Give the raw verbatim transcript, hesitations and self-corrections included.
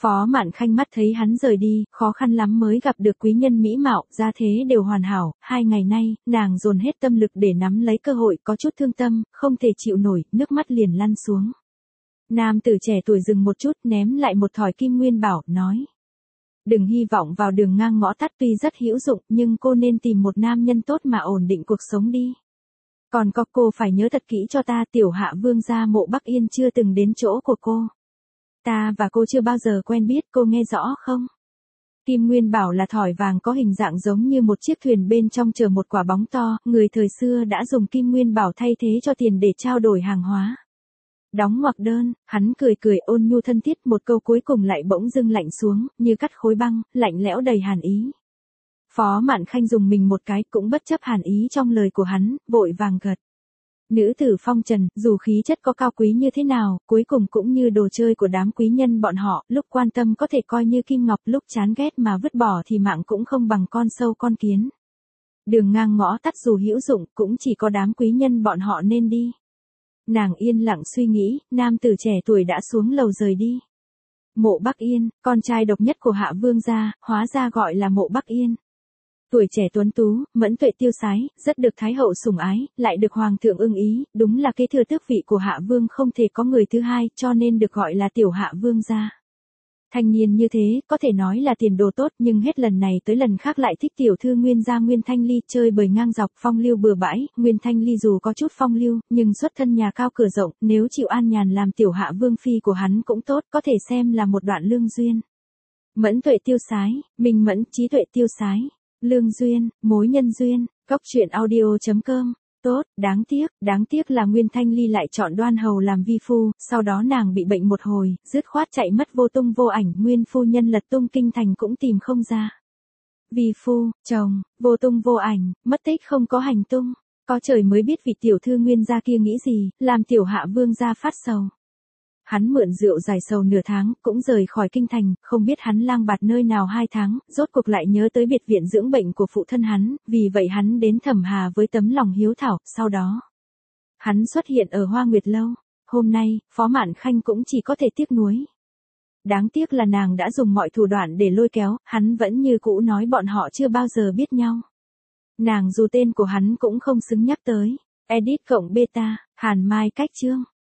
Phó Mạn Khanh mắt thấy hắn rời đi, khó khăn lắm mới gặp được quý nhân mỹ mạo, gia thế đều hoàn hảo, hai ngày nay, nàng dồn hết tâm lực để nắm lấy cơ hội, có chút thương tâm, không thể chịu nổi, nước mắt liền lăn xuống. Nam tử trẻ tuổi dừng một chút, ném lại một thỏi kim nguyên bảo, nói. Đừng hy vọng vào đường ngang ngõ tắt, tuy rất hữu dụng, nhưng cô nên tìm một nam nhân tốt mà ổn định cuộc sống đi. Còn có, cô phải nhớ thật kỹ cho ta, tiểu hạ vương gia Mộ Bắc Yên chưa từng đến chỗ của cô. Ta và cô chưa bao giờ quen biết, cô nghe rõ không? Kim Nguyên Bảo là thỏi vàng có hình dạng giống như một chiếc thuyền, bên trong chở một quả bóng to, người thời xưa đã dùng Kim Nguyên Bảo thay thế cho tiền để trao đổi hàng hóa. Đóng ngoặc đơn, hắn cười cười ôn nhu thân thiết, một câu cuối cùng lại bỗng dưng lạnh xuống, như cắt khối băng, lạnh lẽo đầy hàn ý. Phó Mạn Khanh dùng mình một cái, cũng bất chấp hàn ý trong lời của hắn, vội vàng gật. Nữ tử phong trần, dù khí chất có cao quý như thế nào, cuối cùng cũng như đồ chơi của đám quý nhân bọn họ, lúc quan tâm có thể coi như kim ngọc, lúc chán ghét mà vứt bỏ thì mạng cũng không bằng con sâu con kiến. Đường ngang ngõ tắt dù hữu dụng, cũng chỉ có đám quý nhân bọn họ nên đi. Nàng yên lặng suy nghĩ, nam tử trẻ tuổi đã xuống lầu rời đi. Mộ Bắc Yên, con trai độc nhất của Hạ Vương gia, hóa ra gọi là Mộ Bắc Yên. Tuổi trẻ tuấn tú, mẫn tuệ tiêu sái, rất được Thái hậu sủng ái, lại được Hoàng thượng ưng ý, đúng là kế thừa tước vị của Hạ Vương không thể có người thứ hai, cho nên được gọi là tiểu Hạ Vương gia. Thanh niên như thế, có thể nói là tiền đồ tốt, nhưng hết lần này tới lần khác lại thích tiểu thư Nguyên gia Nguyên Thanh Ly, chơi bời ngang dọc, phong lưu bừa bãi. Nguyên Thanh Ly dù có chút phong lưu, nhưng xuất thân nhà cao cửa rộng, nếu chịu an nhàn làm tiểu Hạ Vương phi của hắn cũng tốt, có thể xem là một đoạn lương duyên. Mẫn tuệ tiêu sái, minh mẫn, trí tuệ tiêu sái. Lương duyên, mối nhân duyên, cóc truyện audio chấm com. Tốt, đáng tiếc, đáng tiếc là Nguyên Thanh Ly lại chọn Đoan Hầu làm vi phu, sau đó nàng bị bệnh một hồi, dứt khoát chạy mất vô tung vô ảnh, Nguyên phu nhân lật tung kinh thành cũng tìm không ra. Vi phu, chồng, vô tung vô ảnh, mất tích không có hành tung, có trời mới biết vị tiểu thư Nguyên gia kia nghĩ gì, làm tiểu Hạ Vương gia phát sầu. Hắn mượn rượu giải sầu nửa tháng, cũng rời khỏi kinh thành, không biết hắn lang bạt nơi nào hai tháng, rốt cuộc lại nhớ tới biệt viện dưỡng bệnh của phụ thân hắn, vì vậy hắn đến Thẩm Hà với tấm lòng hiếu thảo, sau đó. Hắn xuất hiện ở Hoa Nguyệt Lâu, hôm nay, Phó Mạn Khanh cũng chỉ có thể tiếc nuối. Đáng tiếc là nàng đã dùng mọi thủ đoạn để lôi kéo, hắn vẫn như cũ nói bọn họ chưa bao giờ biết nhau. Nàng dù tên của hắn cũng không xứng nhắc tới. Edit cộng beta, Hàn Mai cách chương.